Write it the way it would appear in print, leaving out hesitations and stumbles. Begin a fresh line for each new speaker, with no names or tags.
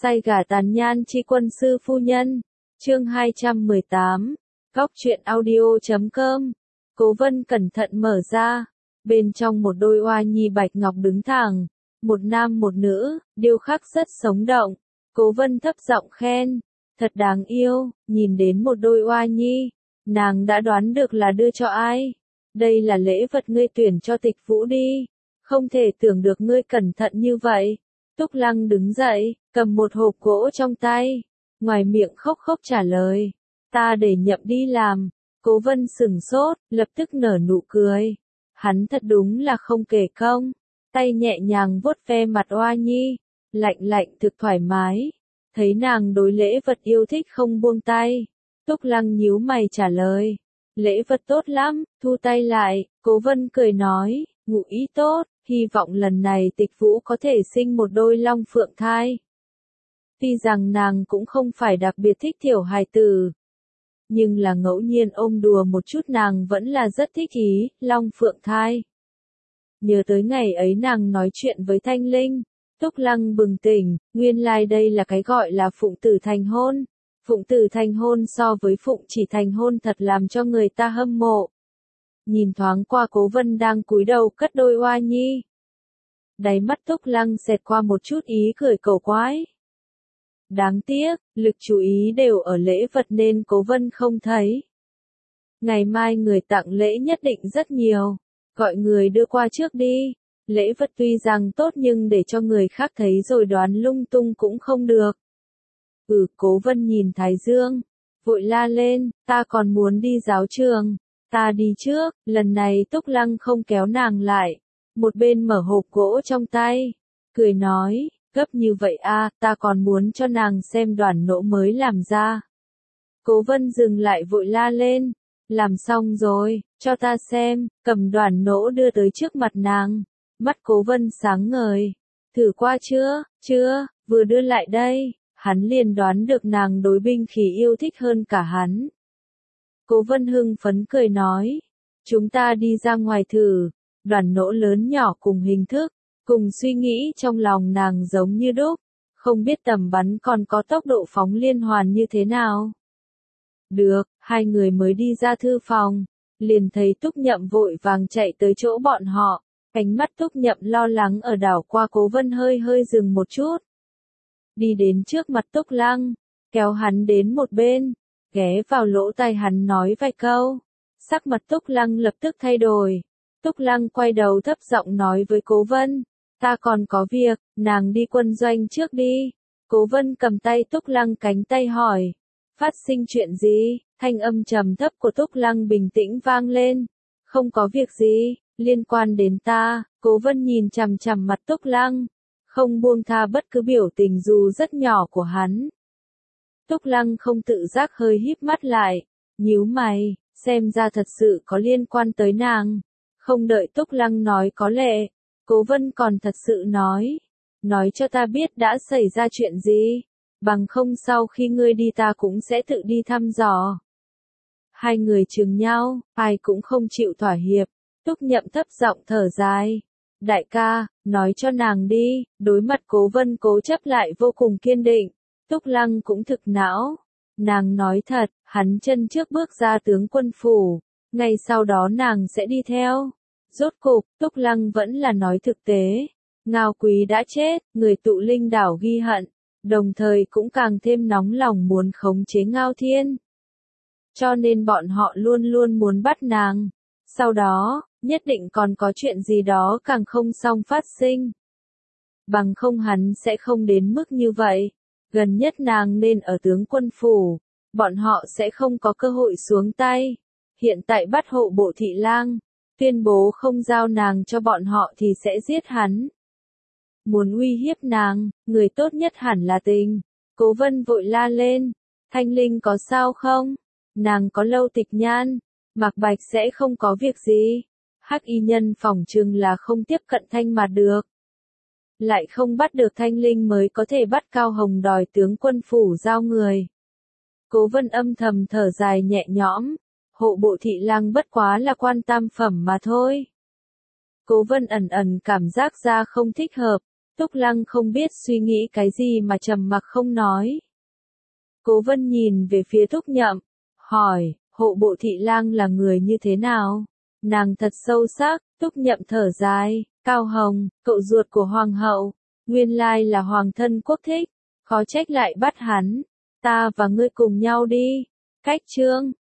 Say gà tàn nhan chi quân sư phu nhân. Chương 218. Góc truyện audio.com. Cố Vân cẩn thận mở ra. Bên trong một đôi oa nhi bạch ngọc đứng thẳng. Một nam một nữ, điêu khắc rất sống động. Cố Vân thấp giọng khen. Thật đáng yêu, nhìn đến một đôi oa nhi. Nàng đã đoán được là đưa cho ai. Đây là lễ vật ngươi tuyển cho Tịch Vũ đi. Không thể tưởng được ngươi cẩn thận như vậy. Túc Lăng đứng dậy, cầm một hộp gỗ trong tay. Ngoài miệng khóc khóc trả lời. Ta để Nhậm đi làm. Cố Vân sửng sốt, lập tức nở nụ cười. Hắn thật đúng là không kể công. Tay nhẹ nhàng vuốt ve mặt oa nhi. Lạnh lạnh thực thoải mái. Thấy nàng đối lễ vật yêu thích không buông tay. Túc Lăng nhíu mày trả lời. Lễ vật tốt lắm, thu tay lại. Cố Vân cười nói, ngụ ý tốt. Hy vọng lần này Tịch Vũ có thể sinh một đôi long phượng thai. Tuy rằng nàng cũng không phải đặc biệt thích tiểu hài tử. Nhưng là ngẫu nhiên ôm đùa một chút nàng vẫn là rất thích ý, long phượng thai. Nhớ tới ngày ấy nàng nói chuyện với Thanh Linh. Túc Lăng bừng tỉnh, nguyên lai đây là cái gọi là phụng tử thành hôn. Phụng tử thành hôn so với phụng chỉ thành hôn thật làm cho người ta hâm mộ. Nhìn thoáng qua Cố Vân đang cúi đầu cất đôi oa nhi. Đáy mắt Túc Lăng xẹt qua một chút ý cười cầu quái. Đáng tiếc, lực chú ý đều ở lễ vật nên Cố Vân không thấy. Ngày mai người tặng lễ nhất định rất nhiều. Gọi người đưa qua trước đi. Lễ vật tuy rằng tốt nhưng để cho người khác thấy rồi đoán lung tung cũng không được. Cố Vân nhìn Thái Dương. Vội la lên, ta còn muốn đi giáo trường. Ta đi trước, lần này Túc Lăng không kéo nàng lại. Một bên mở hộp gỗ trong tay. Cười nói, gấp như vậy a, ta còn muốn cho nàng xem đoàn nỗ mới làm ra. Cố Vân dừng lại vội la lên. Làm xong rồi, cho ta xem, cầm đoàn nỗ đưa tới trước mặt nàng. Mắt Cố Vân sáng ngời. Thử qua chưa, vừa đưa lại đây. Hắn liền đoán được nàng đối binh khí yêu thích hơn cả hắn. Cố Vân hưng phấn cười nói. Chúng ta đi ra ngoài thử. Đoàn nỗ lớn nhỏ cùng hình thức, cùng suy nghĩ trong lòng nàng giống như đúc. Không biết tầm bắn còn có tốc độ phóng liên hoàn như thế nào. Được, hai người mới đi ra thư phòng. Liền thấy Túc Nhậm vội vàng chạy tới chỗ bọn họ. Ánh mắt Túc Nhậm lo lắng ở đảo qua Cố Vân hơi dừng một chút. Đi đến trước mặt Túc Lăng, kéo hắn đến một bên, ghé vào lỗ tai hắn nói vài câu. Sắc mặt Túc Lăng lập tức thay đổi. Túc Lăng quay đầu thấp giọng nói với Cố Vân, ta còn có việc, nàng đi quân doanh trước đi. Cố Vân cầm tay Túc Lăng cánh tay hỏi, phát sinh chuyện gì? Thanh âm trầm thấp của Túc Lăng bình tĩnh vang lên, không có việc gì, liên quan đến ta. Cố Vân nhìn chằm chằm mặt Túc Lăng, không buông tha bất cứ biểu tình dù rất nhỏ của hắn. Túc Lăng không tự giác hơi híp mắt lại, nhíu mày, xem ra thật sự có liên quan tới nàng. Không đợi Túc Lăng nói có lẽ, Cố Vân còn thật sự nói cho ta biết đã xảy ra chuyện gì, bằng không sau khi ngươi đi ta cũng sẽ tự đi thăm dò. Hai người chừng nhau, ai cũng không chịu thỏa hiệp. Túc Nhậm thấp giọng thở dài. Đại ca, nói cho nàng đi. Đối mặt Cố Vân cố chấp lại vô cùng kiên định. Túc Lăng cũng thực não. Nàng nói thật, hắn chân trước bước ra tướng quân phủ. Ngay sau đó nàng sẽ đi theo. Rốt cục, Túc Lăng vẫn là nói thực tế. Ngao Quý đã chết, người tụ linh đảo ghi hận. Đồng thời cũng càng thêm nóng lòng muốn khống chế Ngao Thiên. Cho nên bọn họ luôn luôn muốn bắt nàng. Sau đó, nhất định còn có chuyện gì đó càng không xong phát sinh. Bằng không hắn sẽ không đến mức như vậy. Gần nhất nàng nên ở tướng quân phủ. Bọn họ sẽ không có cơ hội xuống tay. Hiện tại bắt hộ bộ thị lang. Tuyên bố không giao nàng cho bọn họ thì sẽ giết hắn. Muốn uy hiếp nàng, người tốt nhất hẳn là Tình. Cố Vân vội la lên. Thanh Linh có sao không? Nàng có Lâu Tịch Nhan. Mạc Bạch sẽ không có việc gì. Hắc y nhân phỏng chừng là không tiếp cận Thanh mà được. Lại không bắt được Thanh Linh mới có thể bắt Cao Hồng đòi tướng quân phủ giao người. Cố Vân âm thầm thở dài nhẹ nhõm. Hộ bộ thị lang bất quá là quan tam phẩm mà thôi. Cố Vân ẩn cảm giác ra không thích hợp. Túc Lăng không biết suy nghĩ cái gì mà trầm mặc không nói. Cố Vân nhìn về phía Thúc Nhậm, hỏi, hộ bộ thị lang là người như thế nào? Nàng thật sâu sắc, Thúc Nhậm thở dài, Cao Hồng, cậu ruột của Hoàng hậu, nguyên lai là Hoàng thân quốc thích, khó trách lại bắt hắn, ta và ngươi cùng nhau đi. Cách chương